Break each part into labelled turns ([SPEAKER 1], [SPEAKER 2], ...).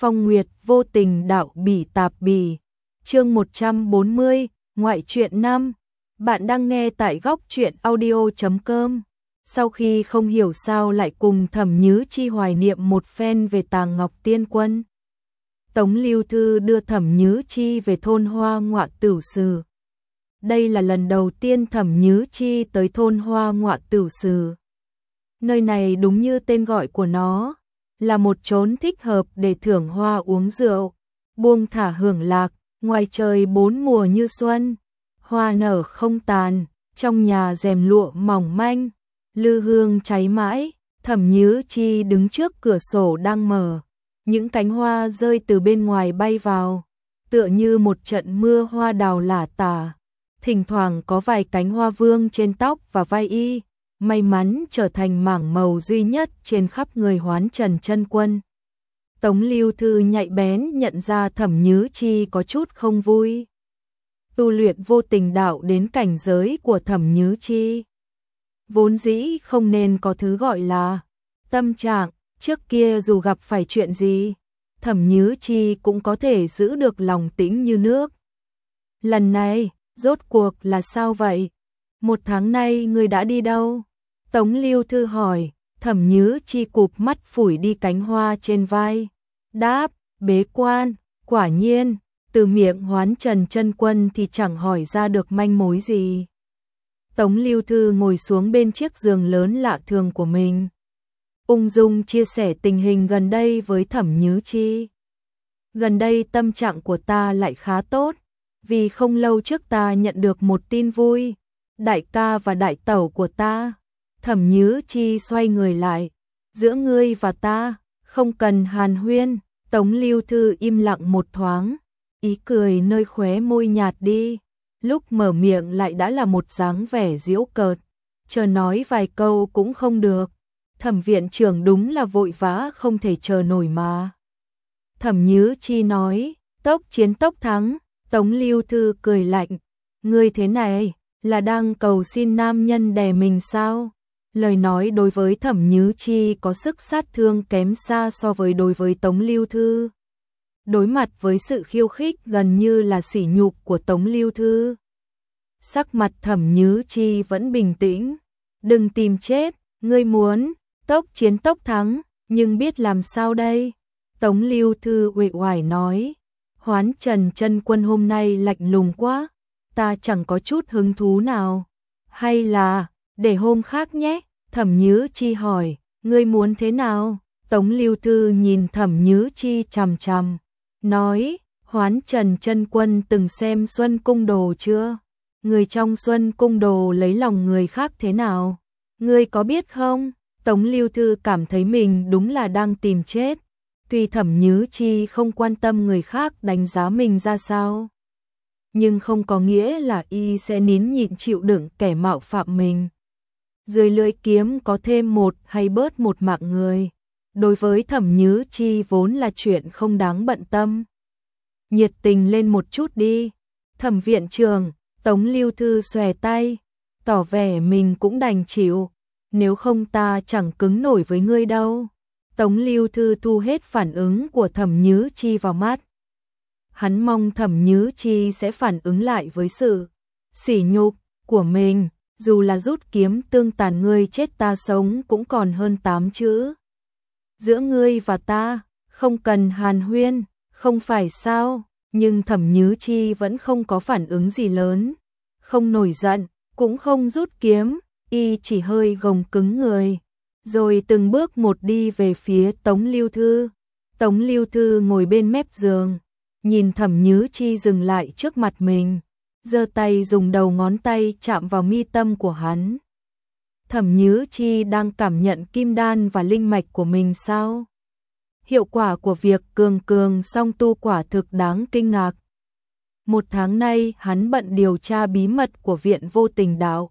[SPEAKER 1] Phong Nguyệt vô tình đạo bỉ tạp bỉ. Chương 140, ngoại truyện 5. Bạn đang nghe tại góc truyện audio.com. Sau khi không hiểu sao lại cùng Thẩm Nhứ Chi hoài niệm một phen về Tàng Ngọc Tiên Quân, Tống Lưu Thư đưa Thẩm Nhứ Chi về thôn Hoa Ngọa Tửu Sử. Đây là lần đầu tiên Thẩm Nhứ Chi tới thôn Hoa Ngọa Tửu Sử. Nơi này đúng như tên gọi của nó, là một chốn thích hợp để thưởng hoa uống rượu, buông thả hưởng lạc, ngoài trời bốn mùa như xuân, hoa nở không tàn, trong nhà rèm lụa mỏng manh, lư hương cháy mãi. Thẩm Nhứ Chi đứng trước cửa sổ đang mở, những cánh hoa rơi từ bên ngoài bay vào, tựa như một trận mưa hoa đào lả tả. Thỉnh thoảng có vài cánh hoa vương trên tóc và vai y, may mắn trở thành mảng màu duy nhất trên khắp người Hoán Trần chân quân. Tống Lưu Thư nhạy bén nhận ra Thẩm Nhứ Chi có chút không vui. Tu luyện vô tình đạo đến cảnh giới của Thẩm Nhứ Chi, vốn dĩ không nên có thứ gọi là tâm trạng. Trước kia dù gặp phải chuyện gì, Thẩm Nhứ Chi cũng có thể giữ được lòng tĩnh như nước. Lần này, rốt cuộc là sao vậy? Một tháng nay ngươi đã đi đâu? Tống Lưu Thư hỏi. Thẩm Nhứ Chi cụp mắt phủi đi cánh hoa trên vai, đáp, bế quan. Quả nhiên, từ miệng Hoán Trần chân quân thì chẳng hỏi ra được manh mối gì. Tống Lưu Thư ngồi xuống bên chiếc giường lớn lạ thường của mình, ung dung chia sẻ tình hình gần đây với Thẩm Nhứ Chi. Gần đây tâm trạng của ta lại khá tốt, vì không lâu trước ta nhận được một tin vui, đại ca và đại tẩu của ta. Thẩm Nhứ Chi xoay người lại, giữa ngươi và ta, không cần hàn huyên. Tống Lưu Thư im lặng một thoáng, ý cười nơi khóe môi nhạt đi, lúc mở miệng lại đã là một dáng vẻ giễu cợt, chờ nói vài câu cũng không được. Thẩm viện trưởng đúng là vội vã không thể chờ nổi mà. Thẩm Nhứ Chi nói, tốc chiến tốc thắng. Tống Lưu Thư cười lạnh, ngươi thế này, là đang cầu xin nam nhân đè mình sao? Lời nói đối với Thẩm Nhứ Chi có sức sát thương kém xa so với đối với Tống Lưu Thư. Đối mặt với sự khiêu khích gần như là sỉ nhục của Tống Lưu Thư, sắc mặt Thẩm Nhứ Chi vẫn bình tĩnh. Đừng tìm chết, ngươi muốn tốc chiến tốc thắng, nhưng biết làm sao đây? Tống Lưu Thư uể oải nói, Hoán Trần chân quân hôm nay lạnh lùng quá, ta chẳng có chút hứng thú nào. Hay là, để hôm khác nhé? Thẩm Nhứ Chi hỏi, ngươi muốn thế nào? Tống Lưu Thư nhìn Thẩm Nhứ Chi chằm chằm, nói, Hoán Trần chân quân từng xem Xuân Cung Đồ chưa? Người trong Xuân Cung Đồ lấy lòng người khác thế nào? Ngươi có biết không? Tống Lưu Thư cảm thấy mình đúng là đang tìm chết. Tuy Thẩm Nhứ Chi không quan tâm người khác đánh giá mình ra sao, nhưng không có nghĩa là y sẽ nín nhịn chịu đựng kẻ mạo phạm mình. Dưới lưỡi kiếm có thêm một hay bớt một mạng người, đối với Thẩm Nhứ Chi vốn là chuyện không đáng bận tâm. Nhiệt tình lên một chút đi. Thẩm viện trưởng. Tống Lưu Thư xòe tay, tỏ vẻ mình cũng đành chịu, nếu không ta chẳng cứng nổi với ngươi đâu. Tống Lưu Thư thu hết phản ứng của Thẩm Nhứ Chi vào mắt. Hắn mong Thẩm Nhứ Chi sẽ phản ứng lại với sự sỉ nhục của mình, dù là rút kiếm tương tàn ngươi chết ta sống cũng còn hơn 8 chữ. Giữa ngươi và ta, không cần hàn huyên, không phải sao? Nhưng Thẩm Nhứ Chi vẫn không có phản ứng gì lớn, không nổi giận, cũng không rút kiếm, y chỉ hơi gồng cứng người, rồi từng bước một đi về phía Tống Lưu Thư. Tống Lưu Thư ngồi bên mép giường, nhìn Thẩm Nhứ Chi dừng lại trước mặt mình, giơ tay dùng đầu ngón tay chạm vào mi tâm của hắn. Thẩm Nhứ Chi đang cảm nhận kim đan và linh mạch của mình sao? Hiệu quả của việc cường song tu quả thực đáng kinh ngạc. Một tháng nay hắn bận điều tra bí mật của viện vô tình đạo.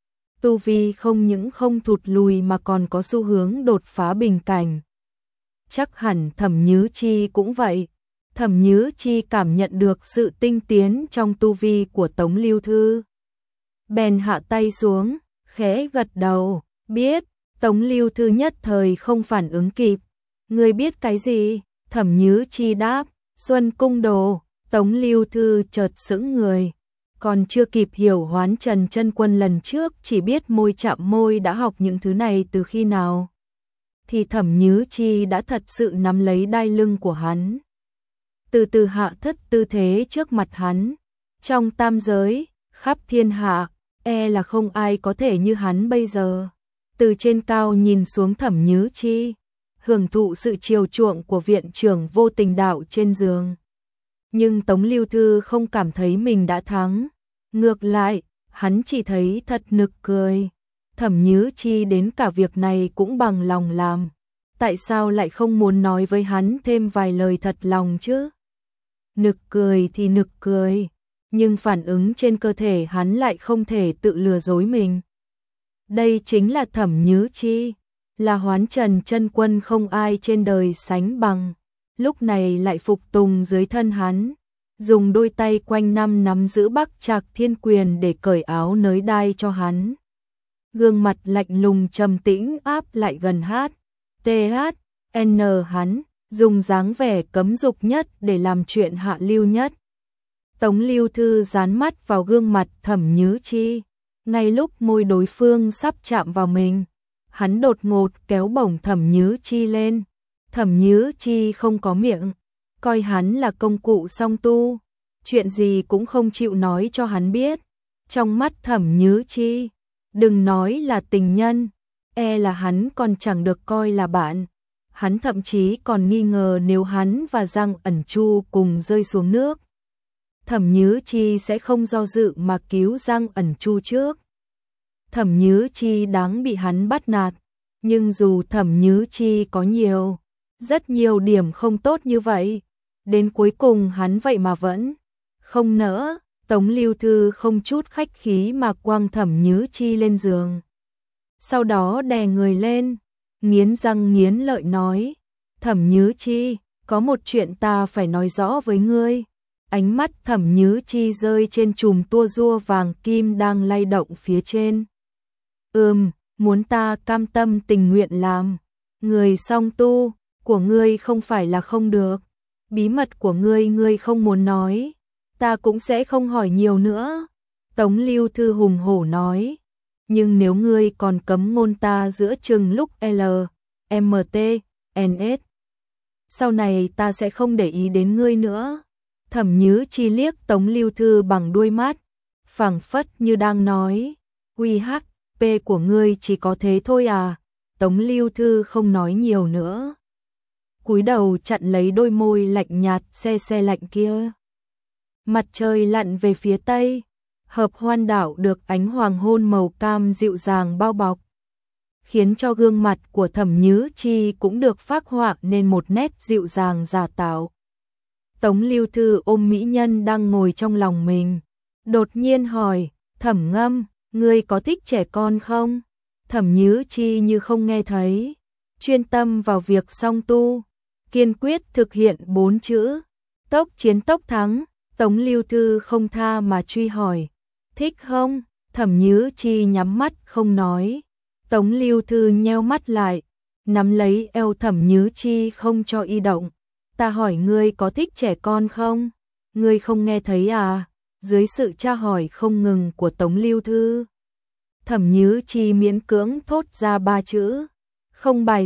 [SPEAKER 1] Tu vi không những không thụt lùi mà còn có xu hướng đột phá bình cảnh. Chắc hẳn Thẩm Nhứ Chi cũng vậy. Thẩm Nhứ Chi cảm nhận được sự tinh tiến trong tu vi của Tống Lưu Thư, bèn hạ tay xuống, khẽ gật đầu, biết. Tống Lưu Thư nhất thời không phản ứng kịp. Ngươi biết cái gì? Thẩm Nhứ Chi đáp, Xuân Cung Đồ. Tống Lưu Thư chợt sững người, còn chưa kịp hiểu Hoán Trần Chân Quân lần trước chỉ biết môi chạm môi đã học những thứ này từ khi nào, thì Thẩm Nhứ Chi đã thật sự nắm lấy đai lưng của hắn, từ từ hạ thất tư thế trước mặt hắn. Trong tam giới, khắp thiên hạ, là không ai có thể như hắn bây giờ. Từ trên cao nhìn xuống Thẩm Nhứ Chi, hưởng thụ sự chiều chuộng của viện trưởng Vô Tình Đạo trên giường. Nhưng Tống Lưu Thư không cảm thấy mình đã thắng. Ngược lại, hắn chỉ thấy thật nực cười. Thẩm Nhứ Chi đến cả việc này cũng bằng lòng làm. Tại sao lại không muốn nói với hắn thêm vài lời thật lòng chứ? Nực cười thì nực cười, nhưng phản ứng trên cơ thể hắn lại không thể tự lừa dối mình. Đây chính là Thẩm Nhứ Chi, là Hoán Trần Chân Quân không ai trên đời sánh bằng. Lúc này lại phục tùng dưới thân hắn, dùng đôi tay quanh năm nắm giữ Bắc Trạc Thiên Quyền để cởi áo nới đai cho hắn. Gương mặt lạnh lùng trầm tĩnh áp lại gần THN hắn, dùng dáng vẻ cấm dục nhất để làm chuyện hạ lưu nhất. Tống Lưu Thư dán mắt vào gương mặt Thẩm Nhứ Chi, ngay lúc môi đối phương sắp chạm vào mình, hắn đột ngột kéo bổng Thẩm Nhứ Chi lên. Thẩm Nhứ Chi không có miệng, coi hắn là công cụ song tu, chuyện gì cũng không chịu nói cho hắn biết. Trong mắt Thẩm Nhứ Chi, đừng nói là tình nhân, là hắn còn chẳng được coi là bạn. Hắn thậm chí còn nghi ngờ nếu hắn và Giang Ẩn Chu cùng rơi xuống nước, Thẩm Nhứ Chi sẽ không do dự mà cứu Giang Ẩn Chu trước. Thẩm Nhứ Chi đáng bị hắn bắt nạt, nhưng dù Thẩm Nhứ Chi có rất nhiều điểm không tốt như vậy, đến cuối cùng hắn vậy mà vẫn không nỡ. Tống Lưu Thư không chút khách khí mà quăng Thẩm Nhứ Chi lên giường, sau đó đè người lên, nghiến răng nghiến lợi nói, Thẩm Nhứ Chi, có một chuyện ta phải nói rõ với ngươi. Ánh mắt Thẩm Nhứ Chi rơi trên chùm tua rua vàng kim đang lay động phía trên. Muốn ta cam tâm tình nguyện làm người song tu của ngươi không phải là không được. Bí mật của ngươi không muốn nói, ta cũng sẽ không hỏi nhiều nữa. Tống Lưu Thư hùng hổ nói, nhưng nếu ngươi còn cấm ngôn ta giữa chừng lúc LMT, sau này ta sẽ không để ý đến ngươi nữa. Thẩm Nhứ Chi liếc Tống Lưu Thư bằng đuôi mắt, phảng phất như đang nói, QHP của ngươi chỉ có thế thôi à. Tống Lưu Thư không nói nhiều nữa, cúi đầu chặn lấy đôi môi lạnh nhạt se lạnh kia. Mặt trời lặn về phía tây, Hợp Hoan Đảo được ánh hoàng hôn màu cam dịu dàng bao bọc, khiến cho gương mặt của Thẩm Nhứ Chi cũng được phác họa nên một nét dịu dàng giả tạo. Tống Lưu Thư ôm mỹ nhân đang ngồi trong lòng mình, đột nhiên hỏi, Thẩm Ngâm, ngươi có thích trẻ con không? Thẩm Nhứ Chi như không nghe thấy, chuyên tâm vào việc song tu, kiên quyết thực hiện 4 chữ, tốc chiến tốc thắng. Tống Lưu Thư không tha mà truy hỏi, thích không? Thẩm Nhứ Chi nhắm mắt không nói. Tống Lưu Thư nheo mắt lại, nắm lấy eo Thẩm Nhứ Chi không cho y động. Ta hỏi ngươi có thích trẻ con không? Ngươi không nghe thấy à? Dưới sự tra hỏi không ngừng của Tống Lưu Thư, Thẩm Nhứ Chi miễn cưỡng thốt ra 3 chữ, không bài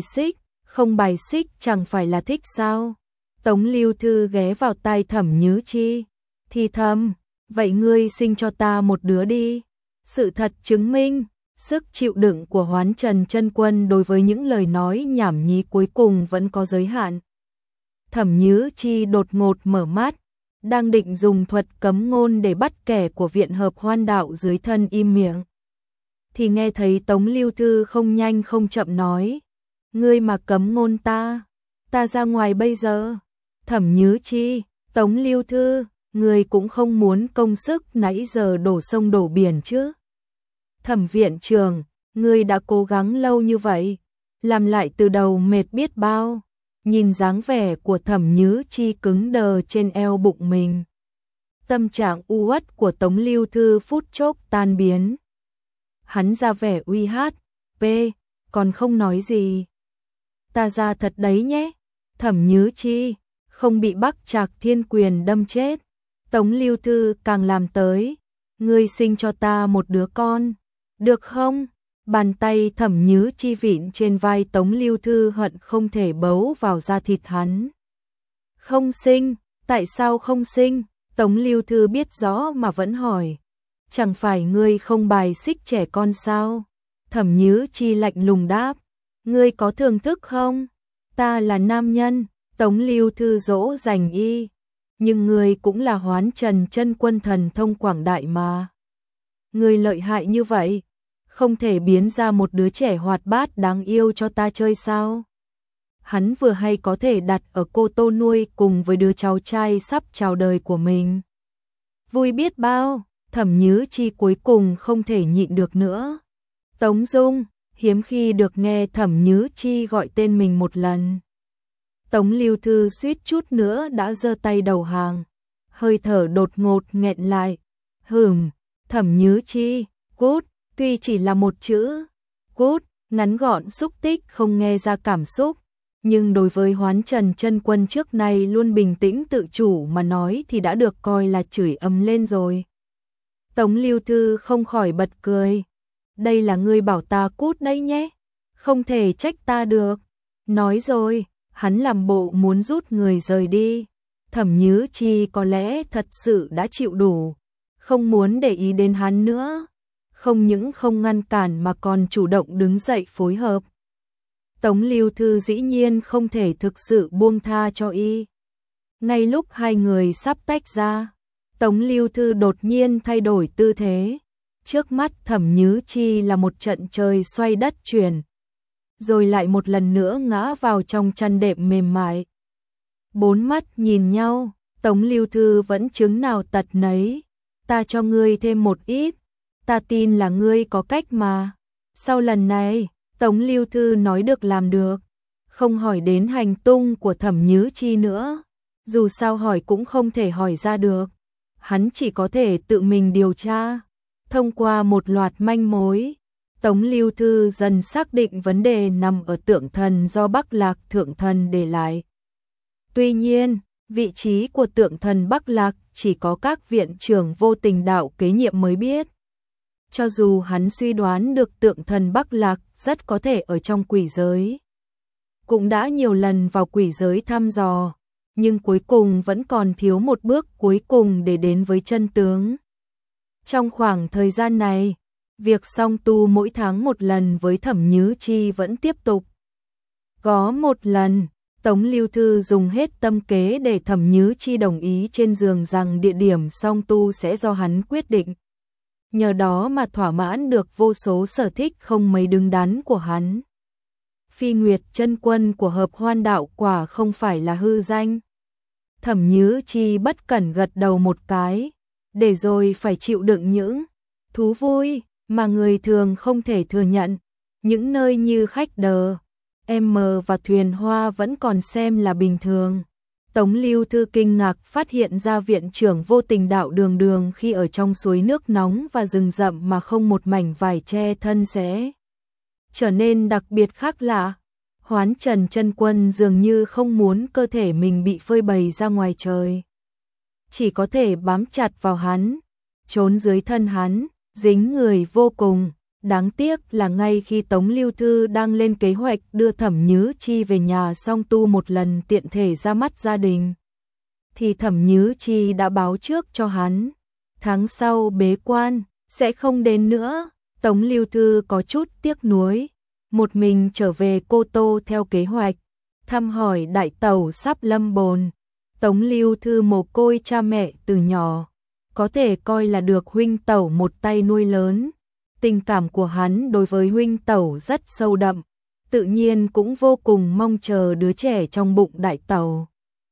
[SPEAKER 1] xích chẳng phải là thích sao? Tống Lưu Thư ghé vào tai Thẩm Nhứ Chi, thì thầm, vậy ngươi sinh cho ta một đứa đi. Sự thật chứng minh, sức chịu đựng của Hoán Trần Chân Quân đối với những lời nói nhảm nhí cuối cùng vẫn có giới hạn. Thẩm Nhứ Chi đột ngột mở mắt, đang định dùng thuật cấm ngôn để bắt kẻ của viện Hợp Hoan Đạo dưới thân im miệng, thì nghe thấy Tống Lưu Thư không nhanh không chậm nói, ngươi mà cấm ngôn ta ra ngoài bây giờ. Thẩm Nhứ Chi, Tống Lưu Thư, ngươi cũng không muốn công sức nãy giờ đổ sông đổ biển chứ? Thẩm viện trưởng, ngươi đã cố gắng lâu như vậy, làm lại từ đầu mệt biết bao. Nhìn dáng vẻ của Thẩm Nhứ Chi cứng đờ trên eo bụng mình, tâm trạng u uất của Tống Lưu Thư phút chốc tan biến. Hắn ra vẻ uy hát, còn không nói gì. Ta ra thật đấy nhé. Thẩm Nhứ Chi, không bị Bắc Trạc Thiên Quyền đâm chết. Tống Lưu Thư càng làm tới, ngươi sinh cho ta một đứa con, được không? Bàn tay Thẩm Nhứ Chi vịn trên vai Tống Lưu Thư hận không thể bấu vào da thịt hắn. Không sinh, tại sao không sinh? Tống Lưu Thư biết rõ mà vẫn hỏi. Chẳng phải ngươi không bài xích trẻ con sao? Thẩm Nhứ Chi lạnh lùng đáp. Ngươi có thưởng thức không? Ta là nam nhân, Tống Lưu Thư dỗ dành y. Nhưng ngươi cũng là Hoán Trần chân quân thần thông quảng đại mà. Ngươi lợi hại như vậy, không thể biến ra một đứa trẻ hoạt bát đáng yêu cho ta chơi sao? Hắn vừa hay có thể đặt ở Cô Tô nuôi cùng với đứa cháu trai sắp chào đời của mình. Vui biết bao, Thẩm Nhứ Chi cuối cùng không thể nhịn được nữa. Tống Dung, hiếm khi được nghe Thẩm Nhứ Chi gọi tên mình một lần. Tống Lưu Thư suýt chút nữa đã giơ tay đầu hàng, hơi thở đột ngột nghẹn lại. Thẩm Nhứ Chi, cút, tuy chỉ là một chữ, cút, ngắn gọn xúc tích không nghe ra cảm xúc, nhưng đối với Hoán Trần chân quân trước nay luôn bình tĩnh tự chủ mà nói thì đã được coi là chửi ầm lên rồi. Tống Lưu Thư không khỏi bật cười. Đây là ngươi bảo ta cút đây nhé, không thể trách ta được. Nói rồi, hắn làm bộ muốn rút người rời đi. Thẩm Nhứ Chi có lẽ thật sự đã chịu đủ, không muốn để ý đến hắn nữa. Không những không ngăn cản mà còn chủ động đứng dậy phối hợp. Tống Lưu Thư dĩ nhiên không thể thực sự buông tha cho y. Ngay lúc hai người sắp tách ra, Tống Lưu Thư đột nhiên thay đổi tư thế. Trước mắt Thẩm Nhứ Chi là một trận trời xoay đất chuyển, rồi lại một lần nữa ngã vào trong chăn đệm mềm mại. Bốn mắt nhìn nhau, Tống Lưu Thư vẫn chứng nào tật nấy. Ta cho ngươi thêm một ít, ta tin là ngươi có cách mà. Sau lần này, Tống Lưu Thư nói được làm được, không hỏi đến hành tung của Thẩm Nhứ Chi nữa. Dù sao hỏi cũng không thể hỏi ra được, hắn chỉ có thể tự mình điều tra. Thông qua một loạt manh mối, Tống Lưu Thư dần xác định vấn đề nằm ở tượng thần do Bắc Lạc Thượng Thần để lại. Tuy nhiên, vị trí của tượng thần Bắc Lạc chỉ có các viện trưởng vô tình đạo kế nhiệm mới biết. Cho dù hắn suy đoán được tượng thần Bắc Lạc rất có thể ở trong quỷ giới, cũng đã nhiều lần vào quỷ giới thăm dò, nhưng cuối cùng vẫn còn thiếu một bước cuối cùng để đến với chân tướng. Trong khoảng thời gian này, việc song tu mỗi tháng một lần với Thẩm Nhứ Chi vẫn tiếp tục. Có một lần, Tống Lưu Thư dùng hết tâm kế để Thẩm Nhứ Chi đồng ý trên giường rằng địa điểm song tu sẽ do hắn quyết định. Nhờ đó mà thỏa mãn được vô số sở thích không mấy đứng đắn của hắn. Phi Nguyệt chân quân của Hợp Hoan đạo quả không phải là hư danh. Thẩm Nhứ Chi bất cẩn gật đầu một cái, để rồi phải chịu đựng những thú vui mà người thường không thể thừa nhận. Những nơi như khách đờ, M và thuyền hoa vẫn còn xem là bình thường. Tống Lưu Thư kinh ngạc phát hiện ra viện trưởng vô tình đạo đường đường khi ở trong suối nước nóng và rừng rậm mà không một mảnh vải che thân sẽ trở nên đặc biệt khác lạ. Hoán Trần chân quân dường như không muốn cơ thể mình bị phơi bày ra ngoài trời, chỉ có thể bám chặt vào hắn, trốn dưới thân hắn, dính người vô cùng. Đáng tiếc là ngay khi Tống Lưu Thư đang lên kế hoạch đưa Thẩm Nhứ Chi về nhà song tu một lần tiện thể ra mắt gia đình, thì Thẩm Nhứ Chi đã báo trước cho hắn, tháng sau bế quan, sẽ không đến nữa. Tống Lưu Thư có chút tiếc nuối, một mình trở về Cô Tô theo kế hoạch, thăm hỏi đại tẩu sắp lâm bồn. Tống Lưu Thư mồ côi cha mẹ từ nhỏ, có thể coi là được huynh tẩu một tay nuôi lớn. Tình cảm của hắn đối với huynh tẩu rất sâu đậm, tự nhiên cũng vô cùng mong chờ đứa trẻ trong bụng đại tẩu.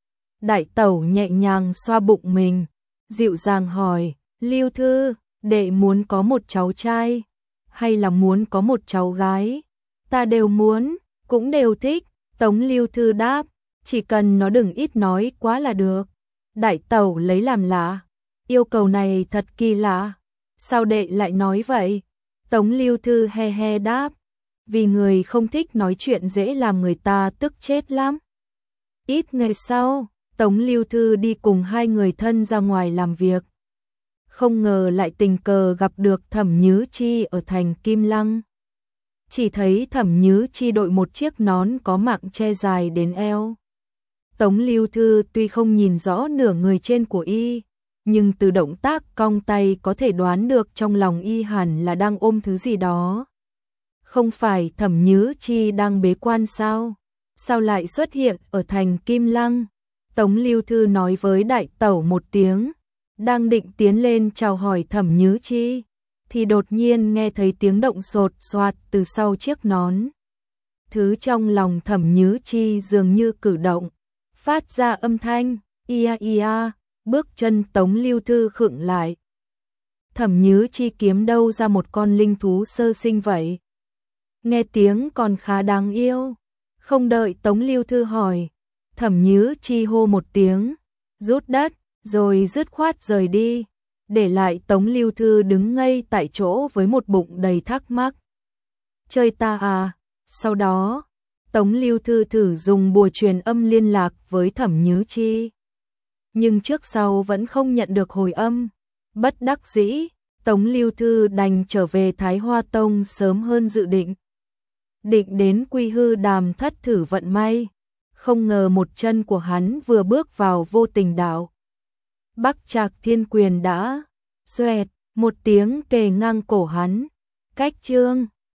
[SPEAKER 1] Đại tẩu nhẹ nhàng xoa bụng mình, dịu dàng hỏi, Lưu Thư, đệ muốn có một cháu trai, hay là muốn có một cháu gái? Ta đều muốn, cũng đều thích. Tống Lưu Thư đáp, chỉ cần nó đừng ít nói quá là được. Đại tẩu lấy làm lạ, yêu cầu này thật kỳ lạ. Sao đệ lại nói vậy? Tống Lưu Thư he he đáp, vì người không thích nói chuyện dễ làm người ta tức chết lắm. Ít ngày sau, Tống Lưu Thư đi cùng hai người thân ra ngoài làm việc. Không ngờ lại tình cờ gặp được Thẩm Nhứ Chi ở thành Kim Lăng. Chỉ thấy Thẩm Nhứ Chi đội một chiếc nón có mạng che dài đến eo. Tống Lưu Thư tuy không nhìn rõ nửa người trên của y, nhưng từ động tác cong tay có thể đoán được trong lòng y hẳn là đang ôm thứ gì đó. Không phải Thẩm Nhứ Chi đang bế quan sao? Sao lại xuất hiện ở thành Kim Lăng? Tống Lưu Thư nói với đại tẩu một tiếng, đang định tiến lên chào hỏi Thẩm Nhứ Chi, thì đột nhiên nghe thấy tiếng động sột soạt từ sau chiếc nón. Thứ trong lòng Thẩm Nhứ Chi dường như cử động, phát ra âm thanh, ia ia, bước chân Tống Lưu Thư khựng lại. Thẩm Nhứ Chi kiếm đâu ra một con linh thú sơ sinh vậy? Nghe tiếng còn khá đáng yêu. Không đợi Tống Lưu Thư hỏi, Thẩm Nhứ Chi hô một tiếng, rút đất, rồi dứt khoát rời đi, để lại Tống Lưu Thư đứng ngây tại chỗ với một bụng đầy thắc mắc. Chơi ta à? Sau đó, Tống Lưu Thư thử dùng bùa truyền âm liên lạc với Thẩm Nhứ Chi. Nhưng trước sau vẫn không nhận được hồi âm. Bất đắc dĩ, Tống Lưu Thư đành trở về Thái Hoa Tông sớm hơn dự định. Định đến Quy Hư Đàm thất thử vận may. Không ngờ một chân của hắn vừa bước vào vô tình đạo. Bắc Trạc Thiên Quyền đã xoẹt một tiếng kề ngang cổ hắn. Cách chương